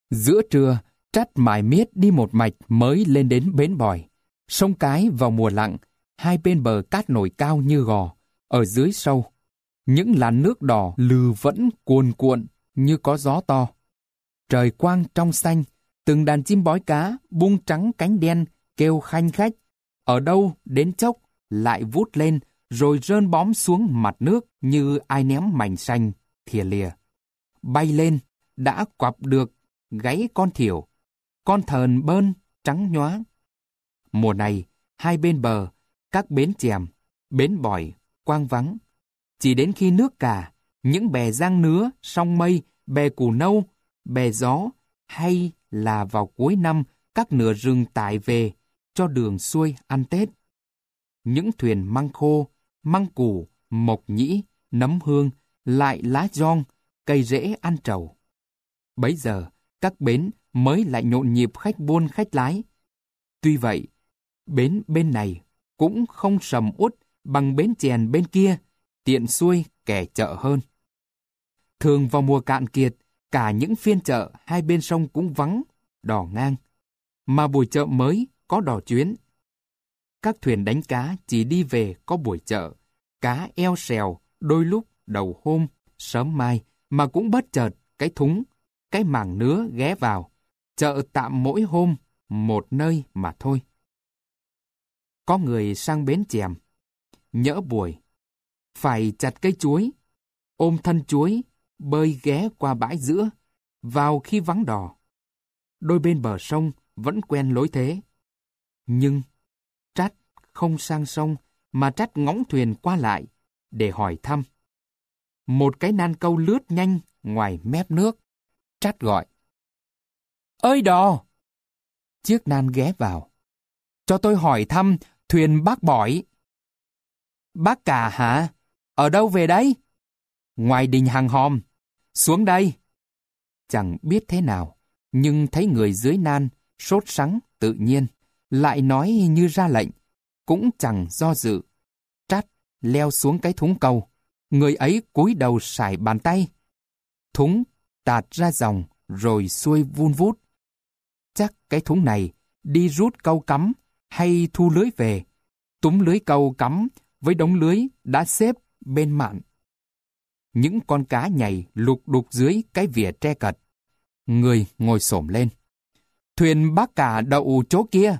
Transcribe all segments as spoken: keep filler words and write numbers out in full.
Giữa trưa, Trắt mải miết đi một mạch mới lên đến bến bòi. Sông Cái vào mùa lặng, hai bên bờ cát nổi cao như gò, ở dưới sâu. Những làn nước đỏ lừ vẫn cuồn cuộn như có gió to. Trời quang trong xanh, từng đàn chim bói cá bung trắng cánh đen kêu khanh khách. Ở đâu đến chốc lại vút lên rồi rơn bóm xuống mặt nước như ai ném mảnh xanh thìa lìa. Bay lên, đã quặp được gáy con thiểu, con thờn bơn trắng nhóa. Mùa này, hai bên bờ, các bến chèm, bến bòi, quang vắng. Chỉ đến khi nước cả, những bè giang nứa, song mây, bè cù nâu, bè gió, hay là vào cuối năm các nửa rừng tải về cho đường xuôi ăn Tết. Những thuyền măng khô, măng củ, mộc nhĩ, nấm hương, lại lá giong, cây rễ ăn trầu. Bấy giờ, các bến mới lại nhộn nhịp khách buôn khách lái. Tuy vậy, bến bên này cũng không sầm uất bằng bến chèn bên kia, tiện xuôi kẻ chợ hơn. Thường vào mùa cạn kiệt, cả những phiên chợ hai bên sông cũng vắng, đò ngang. Mà buổi chợ mới có đò chuyến. Các thuyền đánh cá chỉ đi về có buổi chợ, cá eo xèo đôi lúc đầu hôm, sớm mai, mà cũng bất chợt cái thúng, cái mảng nứa ghé vào, chợ tạm mỗi hôm, một nơi mà thôi. Có người sang bến chèm, nhỡ buổi, phải chặt cây chuối, ôm thân chuối, bơi ghé qua bãi giữa, vào khi vắng đò. Đôi bên bờ sông vẫn quen lối thế. Nhưng Trắt không sang sông, mà Trắt ngóng thuyền qua lại, để hỏi thăm. Một cái nan câu lướt nhanh ngoài mép nước. Trắt gọi: "Ơi đò!" Chiếc nan ghé vào: "Cho tôi hỏi thăm thuyền bác Bỏi." "Bác Cả hả? Ở đâu về đấy?" "Ngoài đình Hàng Hòm." "Xuống đây." Chẳng biết thế nào, nhưng thấy người dưới nan, sốt sắng, tự nhiên, lại nói như ra lệnh, cũng chẳng do dự. Trắt leo xuống cái thúng câu, người ấy cúi đầu sải bàn tay. Thúng tạt ra dòng, rồi xuôi vun vút. Chắc cái thúng này đi rút câu cắm hay thu lưới về, túm lưới câu cắm với đống lưới đã xếp bên mạn. Những con cá nhảy lục đục dưới cái vỉa tre cật. Người ngồi xổm lên: "Thuyền bác Cả đậu chỗ kia."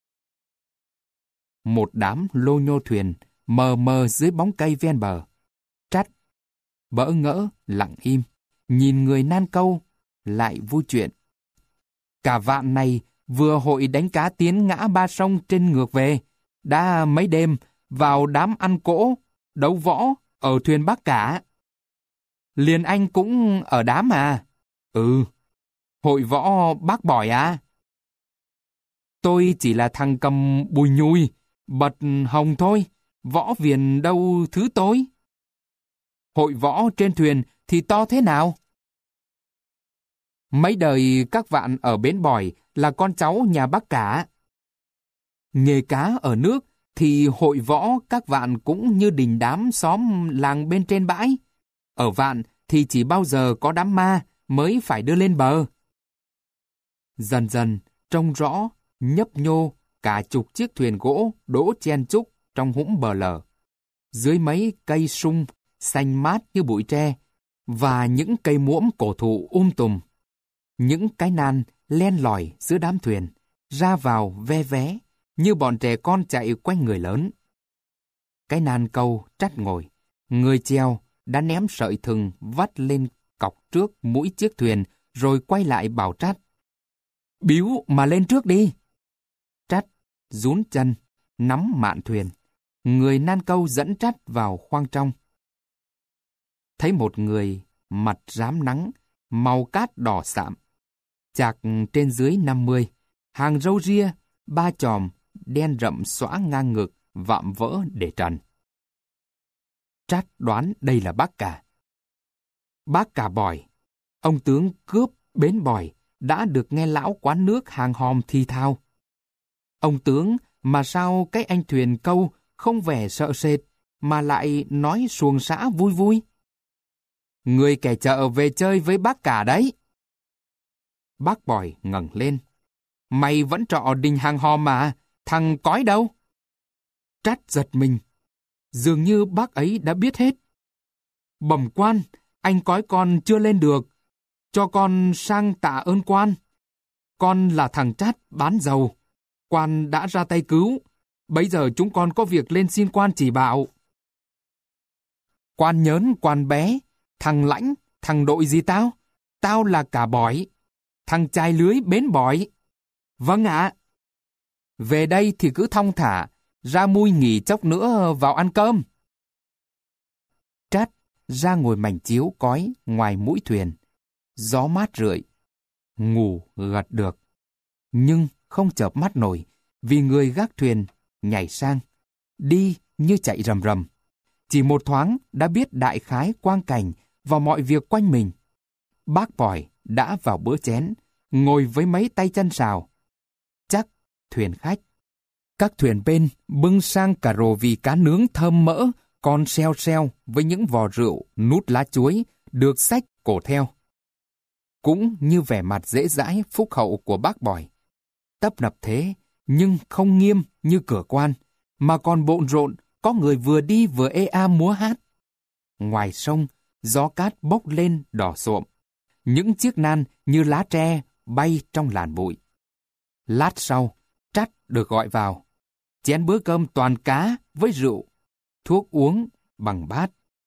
Một đám lô nhô thuyền mờ mờ dưới bóng cây ven bờ. Trắt bỡ ngỡ lặng im, nhìn người nan câu, lại vui chuyện. Cả vạn này vừa hội đánh cá tiến ngã ba sông trên ngược về, đã mấy đêm vào đám ăn cỗ, đấu võ ở thuyền bác Cả. "Liền anh cũng ở đám à?" "Ừ." "Hội võ bác Bỏi à?" "Tôi chỉ là thằng cầm bùi nhùi, bật hồng thôi, võ viền đâu thứ tôi." "Hội võ trên thuyền thì to thế nào?" "Mấy đời các vạn ở bến Bòi là con cháu nhà bác Cả." "Nghề cá ở nước thì hội võ các vạn cũng như đình đám xóm làng bên trên bãi. Ở vạn thì chỉ bao giờ có đám ma mới phải đưa lên bờ." Dần dần trông rõ, nhấp nhô cả chục chiếc thuyền gỗ đỗ chen chúc trong hũng bờ lở. Dưới mấy cây sung xanh mát như bụi tre, và những cây muỗng cổ thụ um tùm. Những cái nan len lỏi giữa đám thuyền, ra vào ve vé, như bọn trẻ con chạy quanh người lớn. Cái nan câu Trắt ngồi, người chèo đã ném sợi thừng vắt lên cọc trước mũi chiếc thuyền, rồi quay lại bảo Trắt: "Biếu mà lên trước đi." Trắt rún chân, nắm mạn thuyền. Người nan câu dẫn Trắt vào khoang trong. Thấy một người mặt rám nắng, màu cát đỏ sạm, chạc trên dưới năm mươi, hàng râu ria, ba chòm, đen rậm xõa ngang ngực, vạm vỡ để trần. Trắt đoán đây là bác Cả. Bác Cả Bỏi, ông tướng cướp bến Bòi, đã được nghe lão quán nước Hàng Hòm thì thào. Ông tướng mà sao cái anh thuyền câu không vẻ sợ sệt, mà lại nói xuồng xã vui vui? Người kẻ chợ về chơi với bác Cả đấy. Bác Bòi ngẩng lên. Mày vẫn trọ đình hàng hò mà, thằng cói đâu? Trát giật mình. Dường như bác ấy đã biết hết. Bẩm quan, anh cói con chưa lên được. Cho con sang tạ ơn quan. Con là thằng Trát bán dầu. Quan đã ra tay cứu. Bấy giờ chúng con có việc lên xin quan chỉ bảo. Quan nhớn, quan bé. Thằng Lãnh, thằng đội gì tao? Tao là cả Bỏi. Thằng chài lưới bến Bỏi. Vâng ạ. Về đây thì cứ thong thả, ra mui nghỉ chốc nữa vào ăn cơm. Trát ra ngồi mảnh chiếu cói ngoài mũi thuyền. Gió mát rượi. Ngủ gật được. Nhưng không chợp mắt nổi, vì người gác thuyền nhảy sang. Đi như chạy rầm rầm. Chỉ một thoáng đã biết đại khái quang cảnh và mọi việc quanh mình. Bác Bòi đã vào bữa chén, ngồi với mấy tay chân xào. Chắc thuyền khách. Các thuyền bên bưng sang cả rổ vỉ cá nướng thơm mỡ, còn xeo xeo với những vò rượu nút lá chuối được xách cổ theo. Cũng như vẻ mặt dễ dãi phúc hậu của bác Bòi. Tấp nập thế, nhưng không nghiêm như cửa quan, mà còn bộn rộn, có người vừa đi vừa ê a múa hát. Ngoài sông, gió cát bốc lên đỏ xộm. Những chiếc nan như lá tre bay trong làn bụi. Lát sau, Trát được gọi vào. Chén bữa cơm toàn cá với rượu, thuốc uống bằng bát.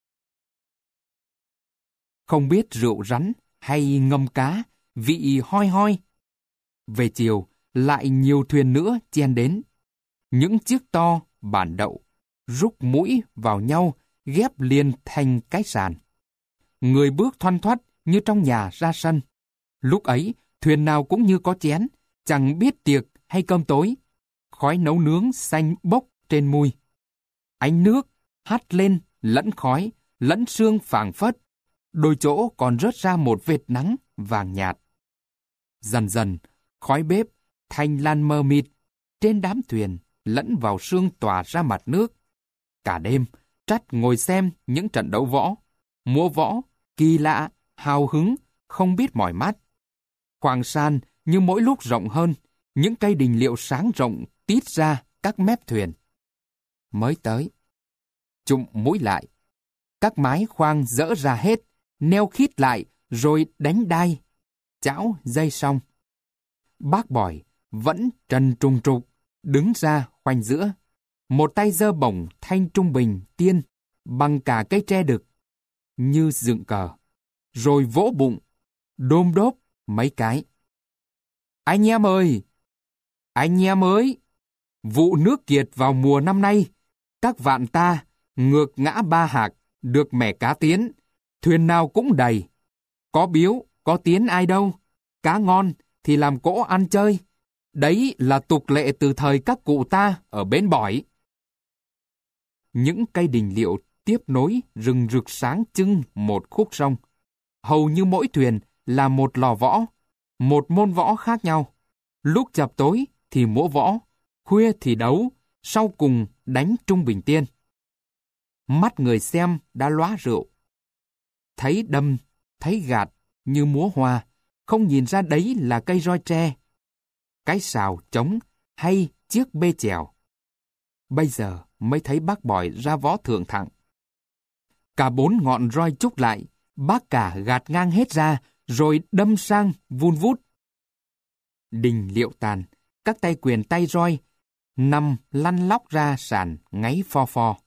Không biết rượu rắn hay ngâm cá, vị hoi hoi. Về chiều, lại nhiều thuyền nữa chen đến. Những chiếc to, bản đậu, rúc mũi vào nhau, ghép liền thành cái sàn. Người bước thoăn thoắt như trong nhà ra sân. Lúc ấy, thuyền nào cũng như có chén, chẳng biết tiệc hay cơm tối. Khói nấu nướng xanh bốc trên mui. Ánh nước hắt lên lẫn khói, lẫn sương phảng phất. Đôi chỗ còn rớt ra một vệt nắng vàng nhạt. Dần dần, khói bếp thành lan mờ mịt trên đám thuyền, lẫn vào sương tỏa ra mặt nước. Cả đêm, Trát ngồi xem những trận đấu võ, múa võ, kỳ lạ, hào hứng, không biết mỏi mắt. Khoảng sàn như mỗi lúc rộng hơn, những cây đình liệu sáng rộng tít ra các mép thuyền. Mới tới, chụm mũi lại, các mái khoang dỡ ra hết, neo khít lại rồi đánh đai, chảo dây xong. Bác Bòi vẫn trần trùng trục, đứng ra khoanh giữa. Một tay giơ bổng thanh trung bình tiên bằng cả cây tre đực, như dựng cờ, rồi vỗ bụng, đôm đốp mấy cái. Anh em ơi! Anh em ơi! Vụ nước kiệt vào mùa năm nay, các vạn ta ngược ngã ba hạc, được mẻ cá tiến, thuyền nào cũng đầy. Có biếu, có tiến ai đâu, cá ngon thì làm cỗ ăn chơi. Đấy là tục lệ từ thời các cụ ta ở bến Bỏi. Những cây đình liệu tiếp nối rừng rực sáng trưng một khúc sông. Hầu như mỗi thuyền là một lò võ, một môn võ khác nhau. Lúc chập tối thì múa võ, khuya thì đấu, sau cùng đánh trung bình tiên. Mắt người xem đã lóa rượu. Thấy đâm, thấy gạt như múa hoa, không nhìn ra đấy là cây roi tre, cái sào trống hay chiếc bê chèo. Bây giờ mới thấy bác Bòi ra võ thượng thặng. Cả bốn ngọn roi trúc lại, bác cả gạt ngang hết ra, rồi đâm sang vun vút. Đình liệu tàn, các tay quyền tay roi, nằm lăn lóc ra sàn ngáy pho pho.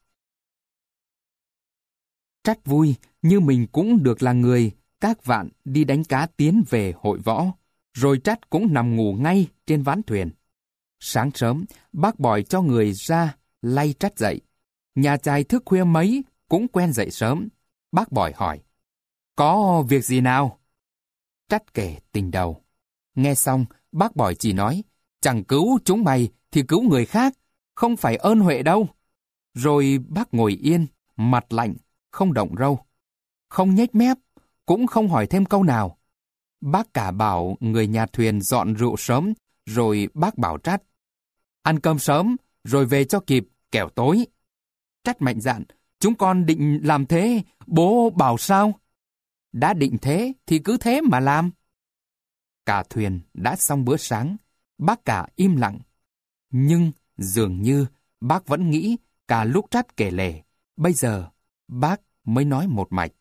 Trát vui như mình cũng được là người các vạn đi đánh cá tiến về hội võ, rồi Trát cũng nằm ngủ ngay trên ván thuyền. Sáng sớm, bác Bòi cho người ra lay Trát dậy. Nhà trai thức khuya mấy cũng quen dậy sớm. Bác Bòi hỏi, có việc gì nào? Trát kể tình đầu. Nghe xong, bác Bòi chỉ nói, chẳng cứu chúng mày thì cứu người khác, không phải ơn huệ đâu. Rồi bác ngồi yên, mặt lạnh, không động râu, không nhếch mép, cũng không hỏi thêm câu nào. Bác cả bảo người nhà thuyền dọn rượu sớm, rồi bác bảo Trát, ăn cơm sớm, rồi về cho kịp, kẻo tối. Trát mạnh dạn, chúng con định làm thế, bố bảo sao? Đã định thế thì cứ thế mà làm. cả thuyền đã xong bữa sáng, bác cả im lặng. Nhưng dường như bác vẫn nghĩ cả lúc Trát kể lể, bây giờ bác mới nói một mạch.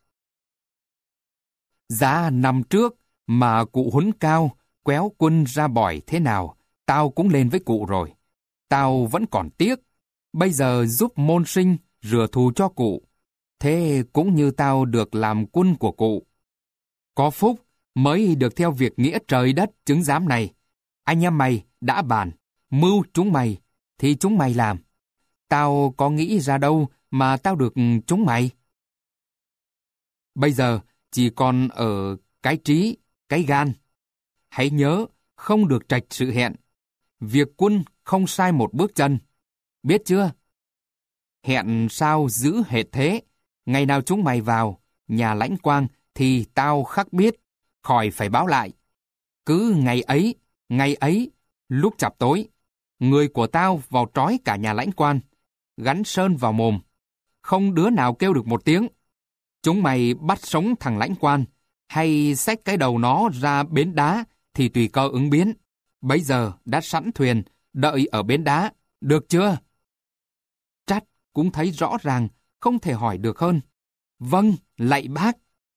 Giá năm trước mà cụ Huấn Cao kéo quân ra bỏi thế nào, tao cũng lên với cụ rồi. Tao vẫn còn tiếc, bây giờ giúp môn sinh rửa thù cho cụ. Thế cũng như tao được làm quân của cụ. Có phúc mới được theo việc nghĩa trời đất chứng giám này. Anh em mày đã bàn, mưu chúng mày, thì chúng mày làm. Tao có nghĩ ra đâu mà tao được chúng mày. Bây giờ chỉ còn ở cái trí, cái gan. Hãy nhớ, không được trạch sự hẹn. Việc quân không sai một bước chân. Biết chưa? Hẹn sao giữ hệt thế. Ngày nào chúng mày vào nhà Lãnh Quang thì tao khắc biết, khỏi phải báo lại. Cứ ngày ấy, ngày ấy, lúc chập tối, người của tao vào trói cả nhà Lãnh Quan, gắn sơn vào mồm. Không đứa nào kêu được một tiếng. Chúng mày bắt sống thằng Lãnh Quan, hay xách cái đầu nó ra bến đá thì tùy cơ ứng biến. Bấy giờ đã sẵn thuyền, đợi ở bến đá, được chưa? Trát cũng thấy rõ ràng, không thể hỏi được hơn. Vâng, lạy bác.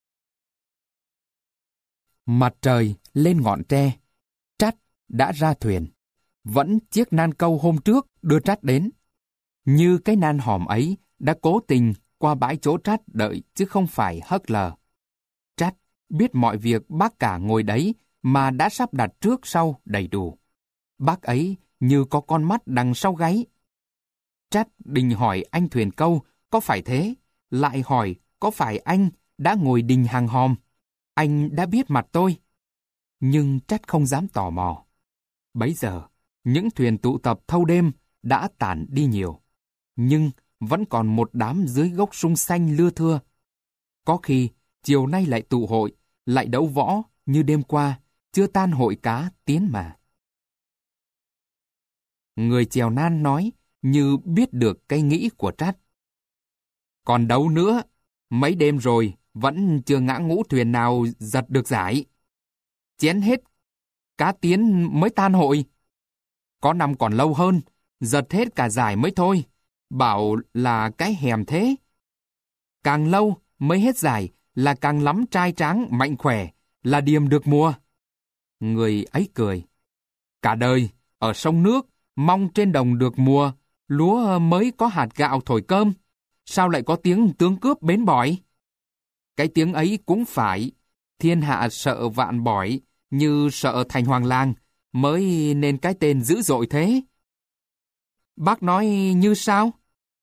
Mặt trời lên ngọn tre, Trát đã ra thuyền. Vẫn chiếc nan câu hôm trước đưa Trát đến. Như cái nan hòm ấy đã cố tình qua bãi chỗ Trát đợi chứ không phải hất lờ. Trát biết mọi việc bác cả ngồi đấy mà đã sắp đặt trước sau đầy đủ. Bác ấy như có con mắt đằng sau gáy. Trát định hỏi anh thuyền câu có phải thế, lại hỏi có phải anh đã ngồi đình hàng hòm. Anh đã biết mặt tôi. Nhưng Trát không dám tò mò. Bấy giờ, những thuyền tụ tập thâu đêm đã tản đi nhiều. Nhưng vẫn còn một đám dưới gốc sung xanh lưa thưa. Có khi, chiều nay lại tụ hội, lại đấu võ như đêm qua, chưa tan hội cá tiến mà. Người chèo nan nói như biết được cái nghĩ của Trát. Còn đấu nữa, mấy đêm rồi vẫn chưa ngã ngũ thuyền nào giật được giải. Chén hết, cá tiến mới tan hội. Có năm còn lâu hơn, giật hết cả giải mới thôi. Bảo là cái hèm thế. Càng lâu mới hết giải là càng lắm trai tráng mạnh khỏe, là điềm được mùa. Người ấy cười. Cả đời, ở sông nước, mong trên đồng được mùa, lúa mới có hạt gạo thổi cơm. Sao lại có tiếng tướng cướp bến bỏi? Cái tiếng ấy cũng phải. Thiên hạ sợ vạn bỏi, như sợ thành hoàng lang, mới nên cái tên dữ dội thế. Bác nói như sao?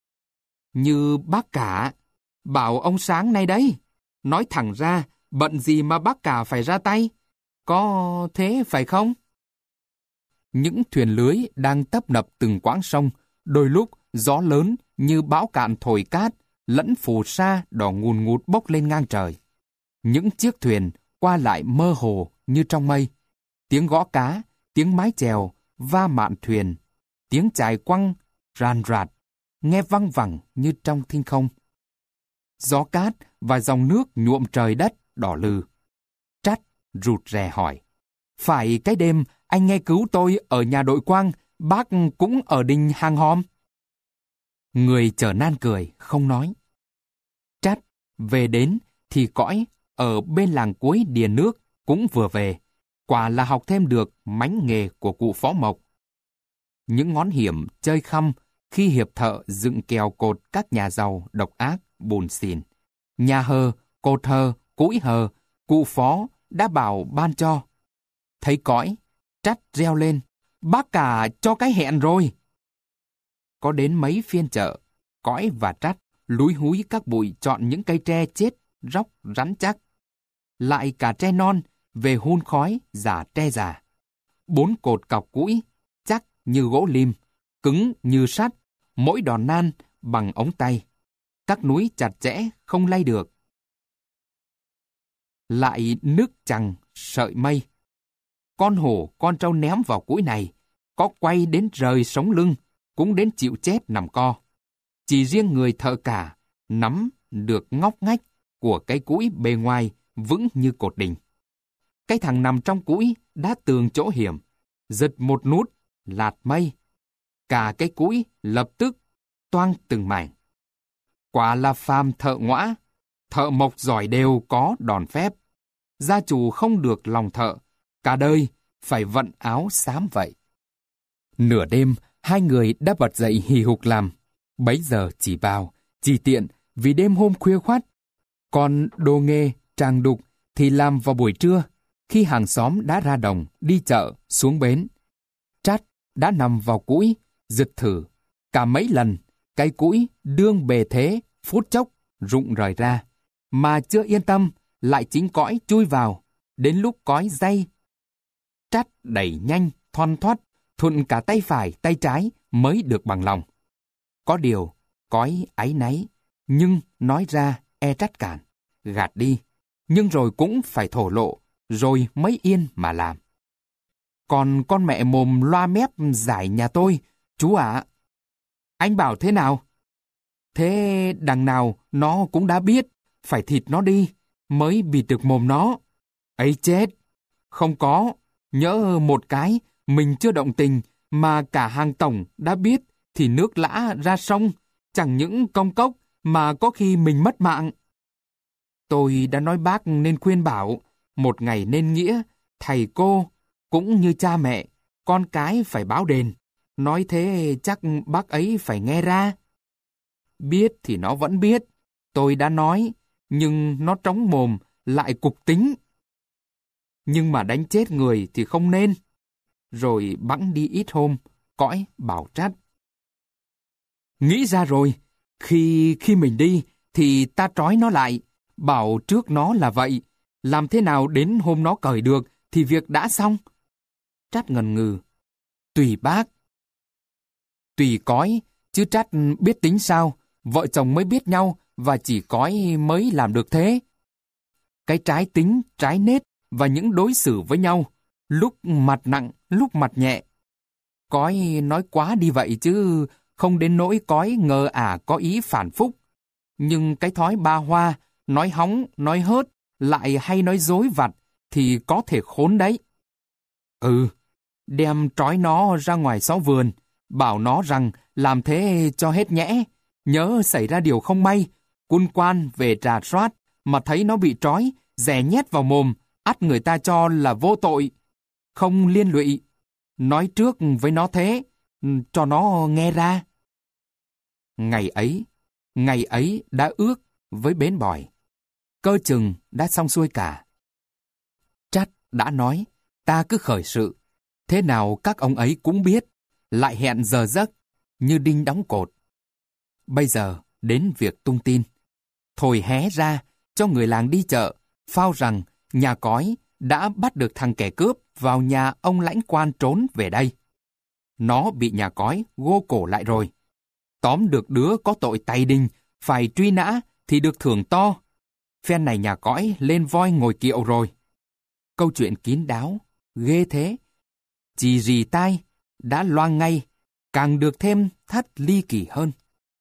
Như bác cả, bảo ông sáng nay đấy. Nói thẳng ra, bận gì mà bác cả phải ra tay? Có thế phải không? Những thuyền lưới đang tấp nập từng quãng sông, đôi lúc gió lớn như bão cạn thổi cát, lẫn phù sa đỏ ngùn ngụt bốc lên ngang trời. Những chiếc thuyền qua lại mơ hồ như trong mây. Tiếng gõ cá, tiếng mái chèo, va mạn thuyền, tiếng chài quăng, ràn rạt, nghe văng vẳng như trong thinh không. Gió cát và dòng nước nhuộm trời đất đỏ lừ. Trát rụt rè hỏi. Phải cái đêm anh nghe cứu tôi ở nhà đội Quang, bác cũng ở đình hàng hòm? Người chở nan cười, không nói. Trát về đến thì cõi ở bên làng cuối đìa nước cũng vừa về. Quả là học thêm được mánh nghề của cụ Phó Mộc. Những ngón hiểm chơi khăm khi hiệp thợ dựng kèo cột các nhà giàu độc ác, bùn xỉn. Nhà hờ, cột hờ, cũi hờ, cụ Phó đã bảo ban cho. Thấy cõi, Trát reo lên. Bác cả cho cái hẹn rồi. Có đến mấy phiên chợ, cõi và Trát lúi húi các bụi chọn những cây tre chết, róc, rắn chắc. Lại cả tre non, về hun khói, giả tre già. Bốn cột cọc cũi, chắc như gỗ lim, cứng như sắt, mỗi đòn nan bằng ống tay. Các núi chặt chẽ, không lay được. Lại nước chằng, sợi mây. Con hổ, con trâu ném vào cũi này, có quay đến rời sống lưng, cũng đến chịu chết nằm co. Chỉ riêng người thợ cả, nắm được ngóc ngách của cái cũi bề ngoài vững như cột đình. Cái thằng nằm trong cũi đã tường chỗ hiểm, giật một nút, lạt mây. Cả cái cũi lập tức toang từng mảnh. Quả là phàm thợ ngõa, thợ mộc giỏi đều có đòn phép. Gia chủ không được lòng thợ, cả đời phải vận áo xám vậy. Nửa đêm, hai người đã bật dậy hì hục làm. Bấy giờ chỉ vào, chỉ tiện vì đêm hôm khuya khoắt. Còn đồ nghề, tràng đục thì làm vào buổi trưa, khi hàng xóm đã ra đồng, đi chợ, xuống bến. Trát đã nằm vào cũi, giật thử. Cả mấy lần, cái cũi đương bề thế, phút chốc, rụng rời ra. Mà chưa yên tâm, lại chính cõi chui vào. Đến lúc cõi day, Trát đẩy nhanh, thoăn thoắt, thuận cả tay phải, tay trái mới được bằng lòng. Có điều, cõi áy náy, nhưng nói ra e Trát cản, gạt đi. Nhưng rồi cũng phải thổ lộ, rồi mới yên mà làm. Còn con mẹ mồm loa mép giải nhà tôi, chú ạ. Anh bảo thế nào? Thế đằng nào nó cũng đã biết, phải thịt nó đi, mới bịt được mồm nó. Ấy chết! Không có, nhỡ một cái, mình chưa động tình, mà cả hàng tổng đã biết, thì nước lã ra sông, chẳng những công cốc, mà có khi mình mất mạng. Tôi đã nói bác nên khuyên bảo, một ngày nên nghĩa, thầy cô, cũng như cha mẹ, con cái phải báo đền. Nói thế chắc bác ấy phải nghe ra. Biết thì nó vẫn biết, tôi đã nói, nhưng nó trống mồm, lại cục tính. Nhưng mà đánh chết người thì không nên. Rồi bẵng đi ít hôm, cõi bảo Trát. Nghĩ ra rồi, khi khi mình đi, thì ta trói nó lại, bảo trước nó là vậy. Làm thế nào đến hôm nó cởi được, thì việc đã xong. Trát ngần ngừ. Tùy bác. Tùy cõi, chứ Trát biết tính sao, vợ chồng mới biết nhau, và chỉ cõi mới làm được thế. Cái trái tính, trái nết, và những đối xử với nhau, lúc mặt nặng, lúc mặt nhẹ. Cõi nói quá đi vậy chứ, không đến nỗi cõi ngờ ả có ý phản phúc. Nhưng cái thói ba hoa, nói hóng, nói hớt, lại hay nói dối vặt, thì có thể khốn đấy. Ừ, đem trói nó ra ngoài xó vườn, bảo nó rằng làm thế cho hết nhẽ. Nhớ xảy ra điều không may, quân quan về trà soát, mà thấy nó bị trói, dè nhét vào mồm, ắt người ta cho là vô tội, không liên lụy. Nói trước với nó thế, cho nó nghe ra. Ngày ấy, ngày ấy đã ước với bến bòi. Cơ chừng đã xong xuôi cả. Trát đã nói, ta cứ khởi sự. Thế nào các ông ấy cũng biết, lại hẹn giờ giấc, như đinh đóng cột. Bây giờ đến việc tung tin. Thổi hé ra cho người làng đi chợ, phao rằng nhà cói đã bắt được thằng kẻ cướp vào nhà ông lãnh quan trốn về đây. Nó bị nhà cói gô cổ lại rồi. Tóm được đứa có tội tày đình, phải truy nã thì được thưởng to. Phen này nhà cõi lên voi ngồi kiệu rồi. Câu chuyện kín đáo, ghê thế. Chỉ rì tai, đã loang ngay, càng được thêm thắt ly kỳ hơn.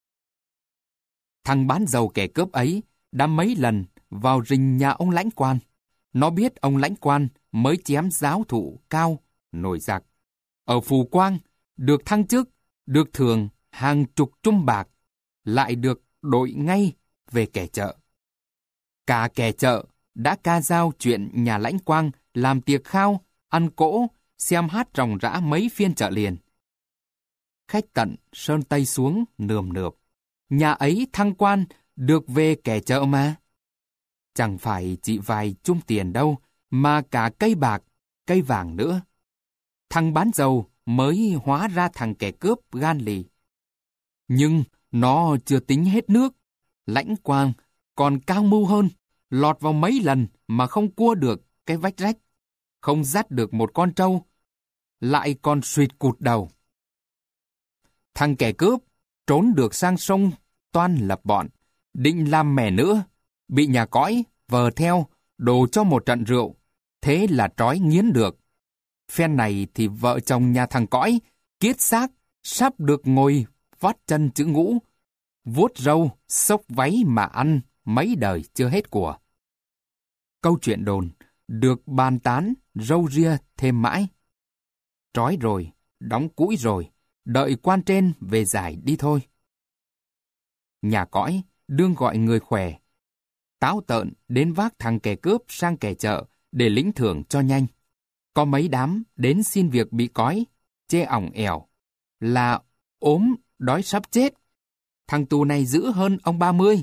Thằng bán dầu kẻ cướp ấy đã mấy lần vào rình nhà ông lãnh quan. Nó biết ông lãnh quan mới chém giáo thụ cao, nổi giặc. Ở Phù Quang, được thăng chức, được thưởng hàng chục trung bạc, lại được đội ngay về kẻ chợ. Cả kẻ chợ đã ca giao chuyện nhà lãnh quang làm tiệc khao, ăn cỗ, xem hát ròng rã mấy phiên chợ liền. Khách tận sơn tây xuống nườm nượp. Nhà ấy thăng quan được về kẻ chợ mà. Chẳng phải chỉ vài chung tiền đâu, mà cả cây bạc, cây vàng nữa. Thằng bán dầu mới hóa ra thằng kẻ cướp gan lì. Nhưng nó chưa tính hết nước. Lãnh quang còn cao mưu hơn, lọt vào mấy lần mà không cua được cái vách rách, không dắt được một con trâu, lại còn suýt cụt đầu. Thằng kẻ cướp trốn được sang sông toan lập bọn, định làm mẻ nữa, bị nhà cõi vờ theo, đổ cho một trận rượu, thế là trói nghiến được. Phen này thì vợ chồng nhà thằng cõi kiết xác, sắp được ngồi vót chân chữ ngũ, vuốt râu, xốc váy mà ăn mấy đời chưa hết của. Câu chuyện đồn, được bàn tán, râu ria thêm mãi. Trói rồi, đóng cũi rồi, đợi quan trên về giải đi thôi. Nhà cõi đương gọi người khỏe, táo tợn đến vác thằng kẻ cướp sang kẻ chợ để lĩnh thưởng cho nhanh. Có mấy đám đến xin việc bị cói, chê ỏng ẻo, là ốm, đói sắp chết. Thằng tù này dữ hơn ông ba mươi.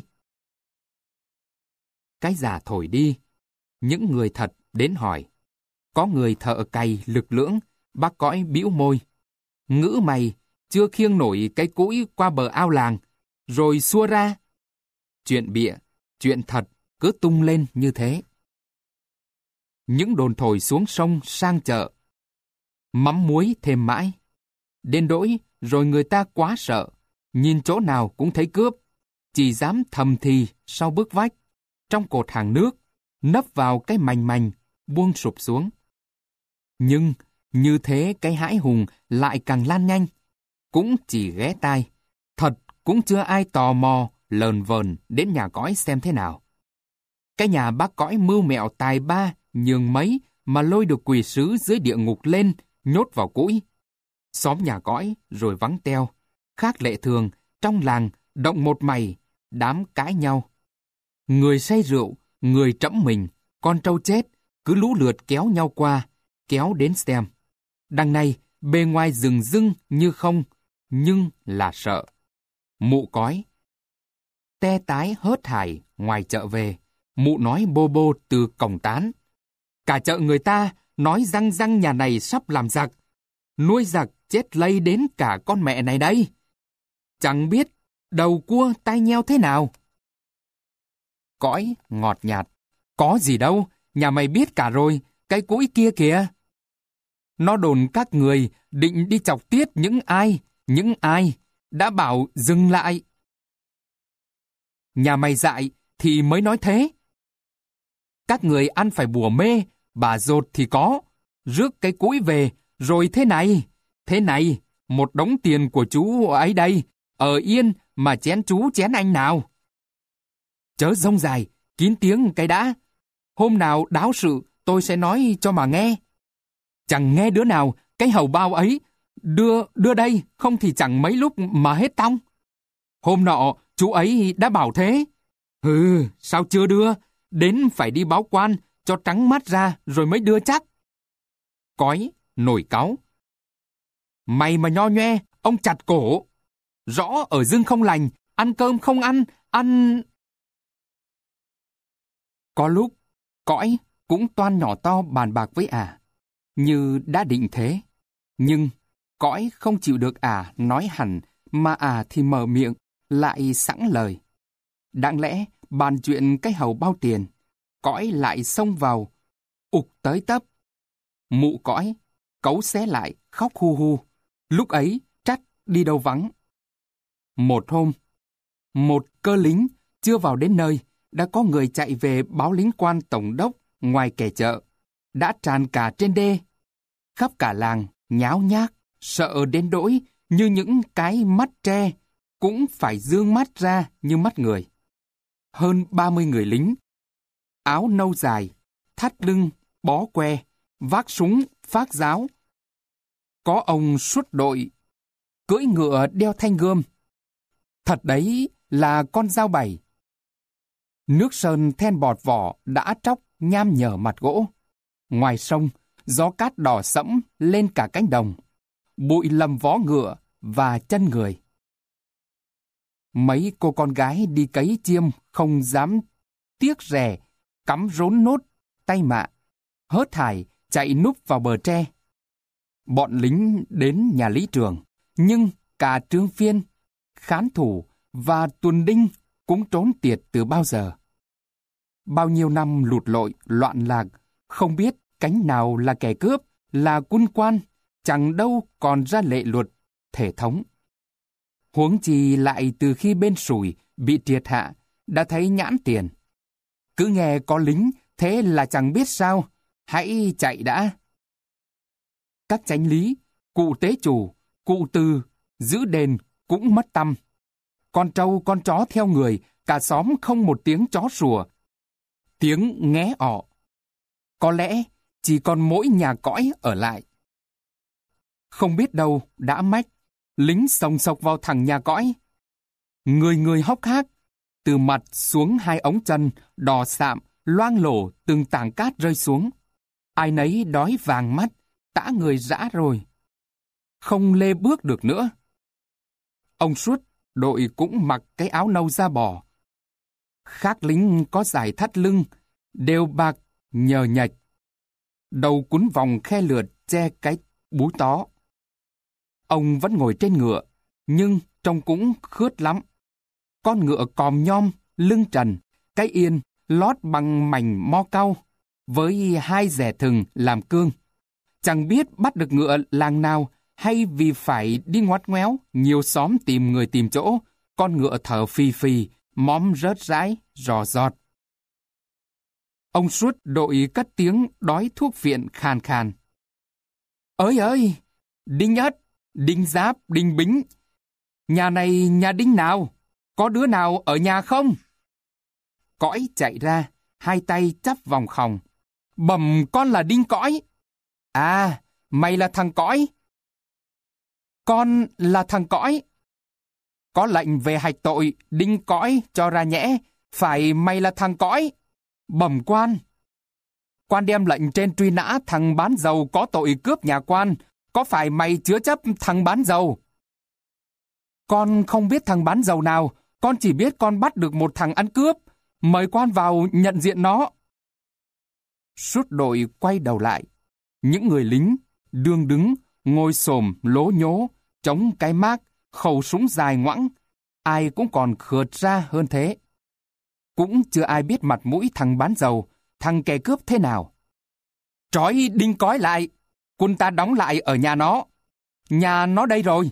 Cái giả thổi đi, những người thật đến hỏi. Có người thợ cày lực lưỡng, bác cõi bĩu môi. Ngữ mày, chưa khiêng nổi cái cũi qua bờ ao làng, rồi xua ra. Chuyện bịa, chuyện thật, cứ tung lên như thế. Những đồn thổi xuống sông sang chợ. Mắm muối thêm mãi. Đến đỗi rồi người ta quá sợ, nhìn chỗ nào cũng thấy cướp, chỉ dám thầm thì sau bức vách, trong cột hàng nước, nấp vào cái mành mành, buông sụp xuống. Nhưng như thế cái hãi hùng lại càng lan nhanh, cũng chỉ ghé tai, thật cũng chưa ai tò mò lờn vờn đến nhà cõi xem thế nào. Cái nhà bác cõi mưu mẹo tài ba nhường mấy mà lôi được quỷ sứ dưới địa ngục lên, nhốt vào cũi. Xóm nhà cõi rồi vắng teo, khác lệ thường, trong làng động một mày, đám cãi nhau. Người say rượu, người trẫm mình, con trâu chết, cứ lũ lượt kéo nhau qua, kéo đến xem. Đằng này, bề ngoài rừng rưng như không, nhưng là sợ. Mụ cói te tái hớt hải ngoài chợ về, mụ nói bô bô từ cổng tán. Cả chợ người ta nói răng răng nhà này sắp làm giặc. Nuôi giặc chết lây đến cả con mẹ này đây. Chẳng biết đầu cua tai nheo thế nào. Cõi ngọt nhạt. Có gì đâu, nhà mày biết cả rồi, cái cũi kia kìa. Nó đồn các người định đi chọc tiết những ai, những ai, đã bảo dừng lại. Nhà mày dại thì mới nói thế. Các người ăn phải bùa mê, bà dột thì có, rước cái cũi về, rồi thế này, thế này, một đống tiền của chú ấy đây, ở yên mà chén chú chén anh nào. Chớ rông dài, kín tiếng cái đã. Hôm nào đáo sự tôi sẽ nói cho mà nghe. Chẳng nghe đứa nào cái hầu bao ấy, đưa, đưa đây, không thì chẳng mấy lúc mà hết tong. Hôm nọ chú ấy đã bảo thế. Hừ, sao chưa đưa, đến phải đi báo quan cho trắng mắt ra rồi mới đưa chắc. Cói nổi cáu. Mày mà nho nhoe, ông chặt cổ. Rõ ở dưng không lành, ăn cơm không ăn, ăn... Có lúc, cõi cũng toan nhỏ to bàn bạc với ả, như đã định thế. Nhưng cõi không chịu được ả nói hẳn, mà ả thì mở miệng, lại sẵn lời. Đáng lẽ bàn chuyện cái hầu bao tiền, cõi lại xông vào, ục tới tấp. Mụ cõi, cấu xé lại, khóc hu hu. Lúc ấy, trách đi đâu vắng. Một hôm, một cơ lính chưa vào đến nơi, đã có người chạy về báo lính quan tổng đốc ngoài kẻ chợ. Đã tràn cả trên đê. Khắp cả làng, nháo nhác, sợ đến đỗi như những cái mắt tre, cũng phải dương mắt ra như mắt người. Hơn ba mươi người lính, áo nâu dài, thắt lưng, bó que, vác súng, phác giáo. Có ông suốt đội, cưỡi ngựa đeo thanh gươm. Thật đấy là con dao bảy. Nước sơn then bọt vỏ đã tróc nham nhở mặt gỗ. Ngoài sông, gió cát đỏ sẫm lên cả cánh đồng. Bụi lầm vó ngựa và chân người. Mấy cô con gái đi cấy chiêm không dám tiếc rẻ, cắm rốn nốt, tay mạ, hớt hải chạy núp vào bờ tre. Bọn lính đến nhà lý trường, nhưng cả trương phiên, khán thủ và tuần đinh cũng trốn tiệt từ bao giờ. Bao nhiêu năm lụt lội, loạn lạc, không biết cánh nào là kẻ cướp, là quân quan, chẳng đâu còn ra lệ luật, thể thống. Huống chi lại từ khi bên Sủi bị triệt hạ, đã thấy nhãn tiền. Cứ nghe có lính, thế là chẳng biết sao, hãy chạy đã. Các chánh lý, cụ tế chủ, cụ từ, giữ đền cũng mất tăm. Con trâu con chó theo người, cả xóm không một tiếng chó sủa, tiếng nghé ọ. có lẽ chỉ còn mỗi nhà cõi ở lại. Không biết đâu đã mách, lính xồng xộc vào thẳng nhà cõi. Người người hốc hác, từ mặt xuống hai ống chân, đỏ sạm, loang lổ từng tảng cát rơi xuống. Ai nấy đói vàng mắt, tã người rã rồi. Không lê bước được nữa. Ông Suốt đội cũng mặc cái áo nâu da bò. Khác lính có giải thắt lưng, đều bạc nhờ nhạch. Đầu quấn vòng khe lượt che cái búi tó. Ông vẫn ngồi trên ngựa, nhưng trông cũng khướt lắm. Con ngựa còm nhom, lưng trần, cái yên lót bằng mảnh mo cau, với hai rẻ thừng làm cương. Chẳng biết bắt được ngựa làng nào, hay vì phải đi ngoắt ngoéo, nhiều xóm tìm người tìm chỗ, con ngựa thở phì phì, móm rớt rãi, rò rọt. Ông Suốt đội cất tiếng đói thuốc viện khàn khàn. Ơi ơi, Đinh Ất, Đinh Giáp, Đinh Bính, nhà này nhà Đinh nào? Có đứa nào ở nhà không? Cõi chạy ra, hai tay chắp vòng khòng. Bẩm con là Đinh Cõi. À, mày là thằng Cõi. Con là thằng Cõi. Có lệnh về hạch tội, Đinh Cõi cho ra nhẽ, phải mày là thằng Cõi. Bẩm quan. Quan đem lệnh trên truy nã thằng bán dầu có tội cướp nhà quan, có phải mày chứa chấp thằng bán dầu? Con không biết thằng bán dầu nào, con chỉ biết con bắt được một thằng ăn cướp, mời quan vào nhận diện nó. Suốt đội quay đầu lại, những người lính, đương đứng, ngồi xổm lố nhố, chống cái mác, khẩu súng dài ngoẵng, ai cũng còn khượt ra hơn thế. Cũng chưa ai biết mặt mũi thằng bán dầu, thằng kẻ cướp thế nào. Trói Đinh Cõi lại, quân ta đóng lại ở nhà nó. Nhà nó đây rồi.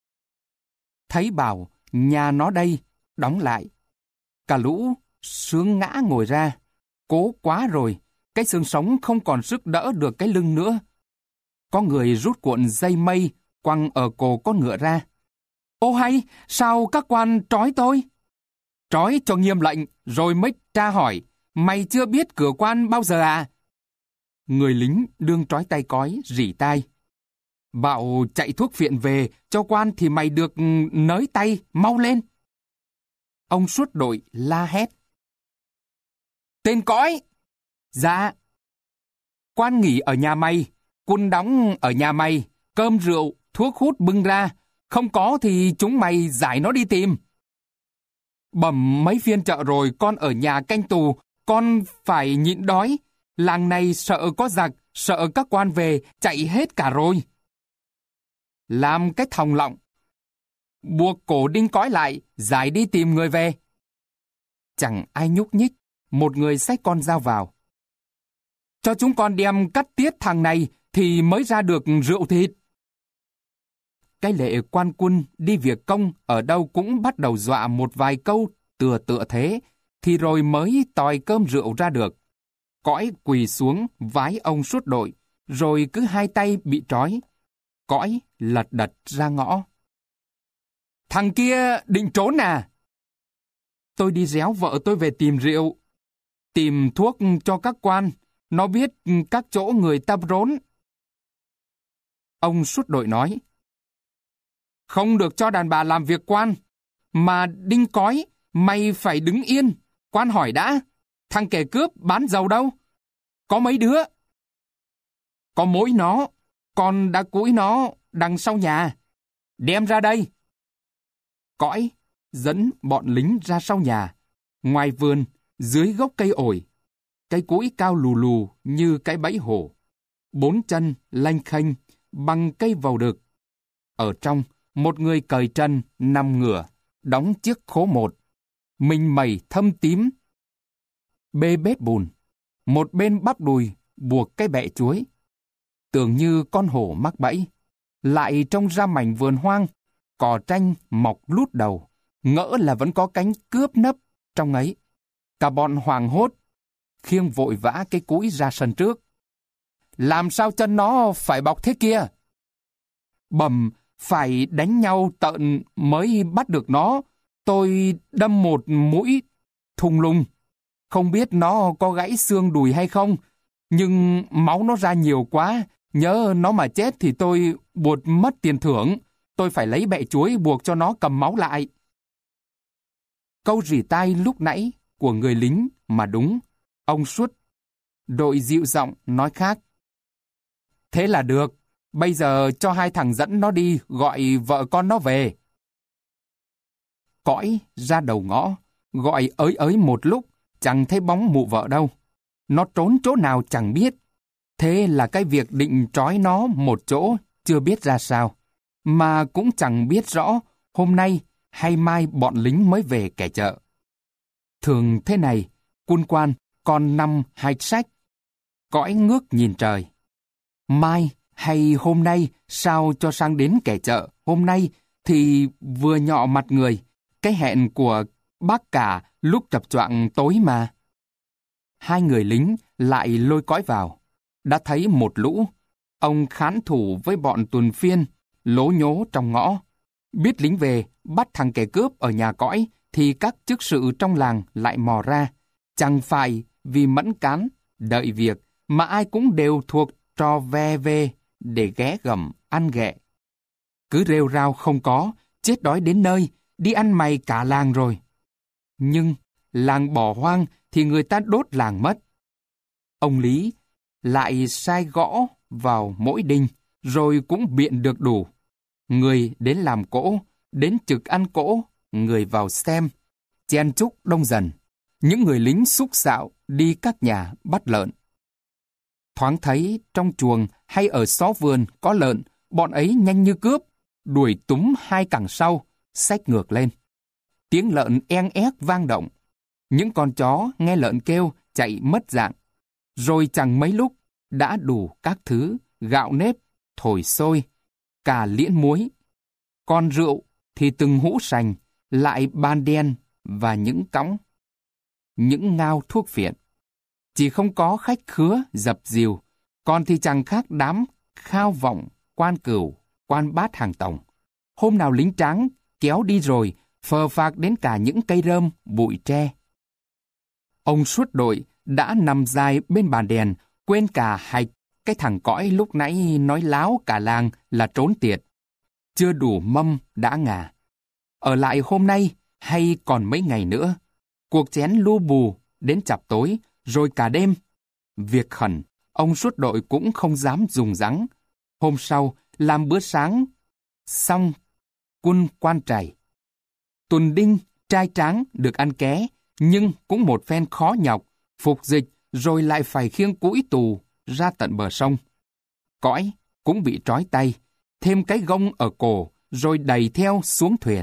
Thấy bảo, nhà nó đây, đóng lại. Cả lũ sướng ngã ngồi ra, cố quá rồi, cái xương sống không còn sức đỡ được cái lưng nữa. Có người rút cuộn dây mây, quăng ở cổ con ngựa ra. Ô hay, sao các quan trói tôi? Trói cho nghiêm lệnh, rồi mới tra hỏi, mày chưa biết cửa quan bao giờ à? Người lính đương trói tay Cõi, rỉ tai. Bảo chạy thuốc viện về, cho quan thì mày được nới tay, mau lên. Ông Suốt đội la hét. Tên Cõi! Dạ. Quan nghỉ ở nhà mày, quân đóng ở nhà mày, cơm rượu, thuốc hút bưng ra, không có thì chúng mày giải nó đi tìm. Bẩm mấy phiên chợ rồi, con ở nhà canh tù, con phải nhịn đói. Làng này sợ có giặc, sợ các quan về, chạy hết cả rồi. Làm cái thòng lọng. Buộc cổ Đinh Cõi lại, giải đi tìm người về. Chẳng ai nhúc nhích, một người xách con dao vào. Cho chúng con đem cắt tiết thằng này, thì mới ra được rượu thịt. Cái lệ quan quân đi việc công ở đâu cũng bắt đầu dọa một vài câu tựa tựa thế, thì rồi mới tòi cơm rượu ra được. Cõi quỳ xuống vái ông Suốt đội, rồi cứ hai tay bị trói. Cõi lật đật ra ngõ. Thằng kia định trốn à? Tôi đi réo vợ tôi về tìm rượu, tìm thuốc cho các quan. Nó biết các chỗ người ta rốn. Ông Suốt đội nói. Không được cho đàn bà làm việc quan. Mà Đinh Cõi, mày phải đứng yên. Quan hỏi đã, thằng kẻ cướp bán dầu đâu? Có mấy đứa? Có mỗi nó, con đã cúi nó đằng sau nhà. Đem ra đây. Cõi dẫn bọn lính ra sau nhà. Ngoài vườn, dưới gốc cây ổi, cái cúi cao lù lù như cái bẫy hổ. Bốn chân lanh khênh bằng cây vầu đực. Ở trong, một người cởi chân nằm ngửa, đóng chiếc khố một. Mình mẩy thâm tím, bê bết bùn. Một bên bắp đùi buộc cái bẹ chuối. Tưởng như con hổ mắc bẫy. Lại trông ra mảnh vườn hoang, cỏ tranh mọc lút đầu, ngỡ là vẫn có cánh cướp nấp trong ấy. Cả bọn hoảng hốt, khiêng vội vã cái cúi ra sân trước. Làm sao chân nó phải bọc thế kia? Bẩm, phải đánh nhau tợn mới bắt được nó. Tôi đâm một mũi thùng lùng. Không biết nó có gãy xương đùi hay không. Nhưng máu nó ra nhiều quá, nhớ nó mà chết thì tôi buộc mất tiền thưởng. Tôi phải lấy bẹ chuối buộc cho nó cầm máu lại. Câu rỉ tai lúc nãy của người lính mà đúng. Ông Suốt đội dịu giọng nói khác. Thế là được. Bây giờ cho hai thằng dẫn nó đi gọi vợ con nó về. Cõi ra đầu ngõ, gọi ới ới một lúc, chẳng thấy bóng mụ vợ đâu. Nó trốn chỗ nào chẳng biết. Thế là cái việc định trói nó một chỗ chưa biết ra sao. Mà cũng chẳng biết rõ hôm nay hay mai bọn lính mới về kẻ chợ. Thường thế này, quân quan còn năm hai sách. Cõi ngước nhìn trời. Mai hay hôm nay sao cho sang đến kẻ chợ? Hôm nay thì vừa nhọ mặt người. Cái hẹn của bác cả lúc chập choạng tối mà. Hai người lính lại lôi Cõi vào. Đã thấy một lũ. Ông khán thủ với bọn tuần phiên, lố nhố trong ngõ. Biết lính về, bắt thằng kẻ cướp ở nhà Cõi, thì các chức sự trong làng lại mò ra. Chẳng phải vì mẫn cán, đợi việc, mà ai cũng đều thuộc trò ve về để ghé gầm, ăn ghẹ. Cứ rêu rao không có, chết đói đến nơi, đi ăn mày cả làng rồi. Nhưng làng bỏ hoang thì người ta đốt làng mất. Ông Lý lại sai gõ vào mỗi đinh, rồi cũng biện được đủ. Người đến làm cỗ, đến trực ăn cỗ, người vào xem, chen chúc đông dần. Những người lính xúc xạo đi các nhà bắt lợn. Thoáng thấy trong chuồng hay ở xó vườn có lợn, bọn ấy nhanh như cướp, đuổi túm hai cẳng sau, xách ngược lên. Tiếng lợn en ép vang động. Những con chó nghe lợn kêu chạy mất dạng. Rồi chẳng mấy lúc đã đủ các thứ, gạo nếp, thổi sôi, cả liễn muối. Còn rượu thì từng hũ sành, lại ban đen và những cõng. Những ngao thuốc phiện. Chỉ không có khách khứa dập dìu, còn thì chẳng khác đám khao vọng, quan cửu, quan bát hàng tổng. Hôm nào lính tráng kéo đi rồi, phờ phạc đến cả những cây rơm, bụi tre. Ông Suốt đội đã nằm dài bên bàn đèn, quên cả hạch cái thằng Cõi lúc nãy nói láo cả làng là trốn tiệt. Chưa đủ mâm đã ngà. Ở lại hôm nay hay còn mấy ngày nữa, cuộc chén lu bù đến chập tối, rồi cả đêm. Việc khẩn, ông Suốt đội cũng không dám dùng rắn. Hôm sau, làm bữa sáng, xong, quân quan trải. Tuần đinh, trai tráng được ăn ké, nhưng cũng một phen khó nhọc, phục dịch, rồi lại phải khiêng cũi tù ra tận bờ sông. Cõi cũng bị trói tay, thêm cái gông ở cổ, rồi đẩy theo xuống thuyền.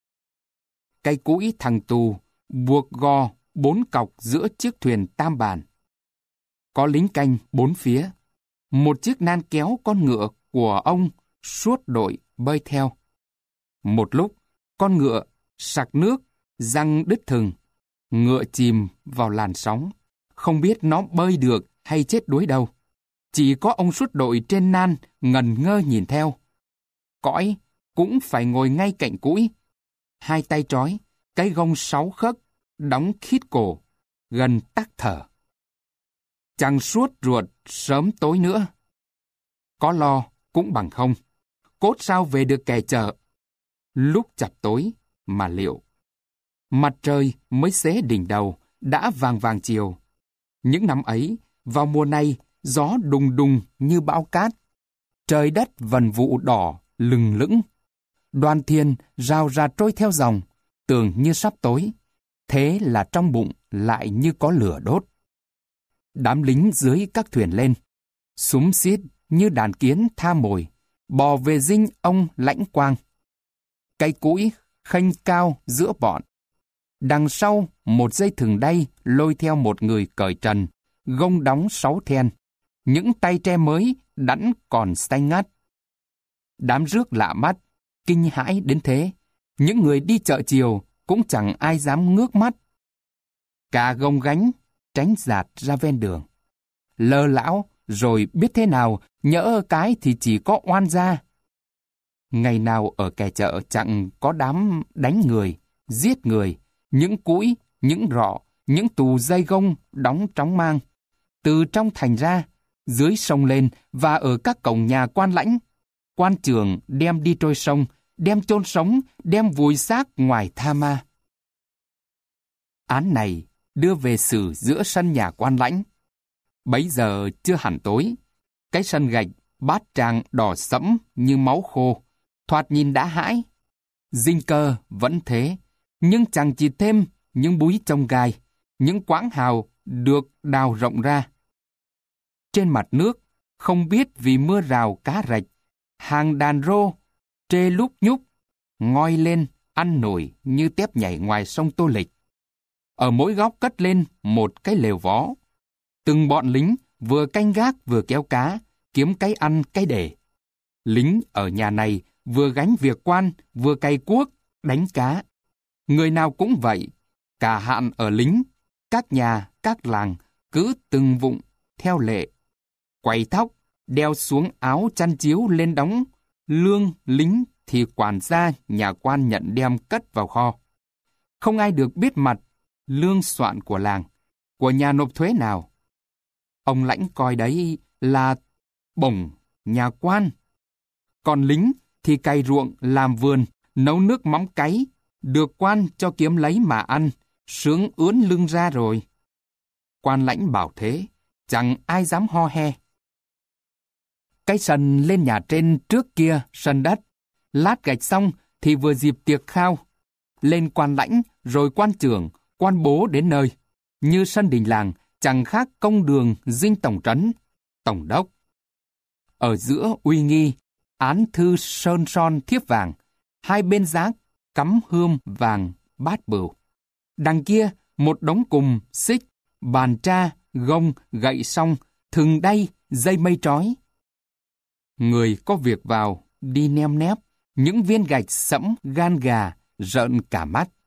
Cái cũi thằng tù buộc gò bốn cọc giữa chiếc thuyền tam bàn. Có lính canh bốn phía. Một chiếc nan kéo con ngựa của ông Suốt đội bơi theo. Một lúc, con ngựa sặc nước, răng đứt thừng. Ngựa chìm vào làn sóng. Không biết nó bơi được hay chết đuối đâu. Chỉ có ông Suốt đội trên nan ngần ngơ nhìn theo. Cõi cũng phải ngồi ngay cạnh cũi. Hai tay trói, cái gông sáu khớp, đóng khít cổ, gần tắc thở. Chẳng suốt ruột sớm tối nữa. Có lo cũng bằng không. Cốt sao về được kẻ chợ. Lúc chập tối mà liệu. Mặt trời mới xế đỉnh đầu, đã vàng vàng chiều. Những năm ấy, vào mùa này, gió đùng đùng như bão cát. Trời đất vần vụ đỏ, lừng lững. Đoàn thiên rào rạt trôi theo dòng, tưởng như sắp tối. Thế là trong bụng lại như có lửa đốt. Đám lính dưới các thuyền lên, xúm xiết như đàn kiến tha mồi, bò về dinh ông Lãnh Quang. Cái cũi khênh cao giữa bọn. Đằng sau một dây thừng đay lôi theo một người cởi trần, gông đóng sáu then. Những tay tre mới đẵn còn xanh ngắt. Đám rước lạ mắt, kinh hãi đến thế. Những người đi chợ chiều cũng chẳng ai dám ngước mắt. Cả gông gánh tránh giạt ra ven đường. Lơ lão rồi biết thế nào, nhỡ cái thì chỉ có oan gia. Ngày nào ở kẻ chợ chẳng có đám đánh người, giết người, những cũi, những rọ, những tù dây gông đóng trống mang. từ trong thành ra, dưới sông lên và ở các cổng nhà quan lãnh. Quan trường đem đi trôi sông, đem chôn sống, đem vùi xác ngoài Tha Ma. Án này đưa về xử giữa sân nhà quan lãnh. Bấy giờ chưa hẳn tối, cái sân gạch bát tràng đỏ sẫm như máu khô, thoạt nhìn đã hãi. Dinh cơ vẫn thế, nhưng chẳng chỉ thêm những búi trông gai, những quãng hào được đào rộng ra. Trên mặt nước, không biết vì mưa rào cá rạch, hàng đàn rô, trê lúc nhúc, ngoi lên, ăn nổi như tép nhảy ngoài sông Tô Lịch. Ở mỗi góc cất lên một cái lều vó. Từng bọn lính vừa canh gác vừa kéo cá, kiếm cái ăn cái để. Lính ở nhà này vừa gánh việc quan, vừa cày cuốc, đánh cá. Người nào cũng vậy, cả hạn ở lính, các nhà, các làng, cứ từng vụng, theo lệ. Quay thóc, đeo xuống áo chăn chiếu lên đóng, lương lính thì quản gia nhà quan nhận đem cất vào kho. Không ai được biết mặt, lương soạn của làng, của nhà nộp thuế nào. Ông lãnh coi đấy là bổng nhà quan. Còn lính thì cày ruộng, làm vườn, nấu nước mắm cáy, được quan cho kiếm lấy mà ăn, sướng ướn lưng ra rồi. Quan lãnh bảo thế, chẳng ai dám ho he. Cái sân lên nhà trên trước kia, sân đất, lát gạch xong thì vừa dịp tiệc khao. Lên quan lãnh, rồi quan trưởng, quan bố đến nơi. Như sân đình làng, chẳng khác công đường dinh tổng trấn, tổng đốc. Ở giữa uy nghi, án thư sơn son thiếp vàng, hai bên giá cắm hươm vàng bát bửu. Đằng kia, một đống cùm, xích, bàn tra, gông, gậy song, thừng đay, dây mây trói. Người có việc vào, đi nem nép, những viên gạch sẫm gan gà, rợn cả mắt.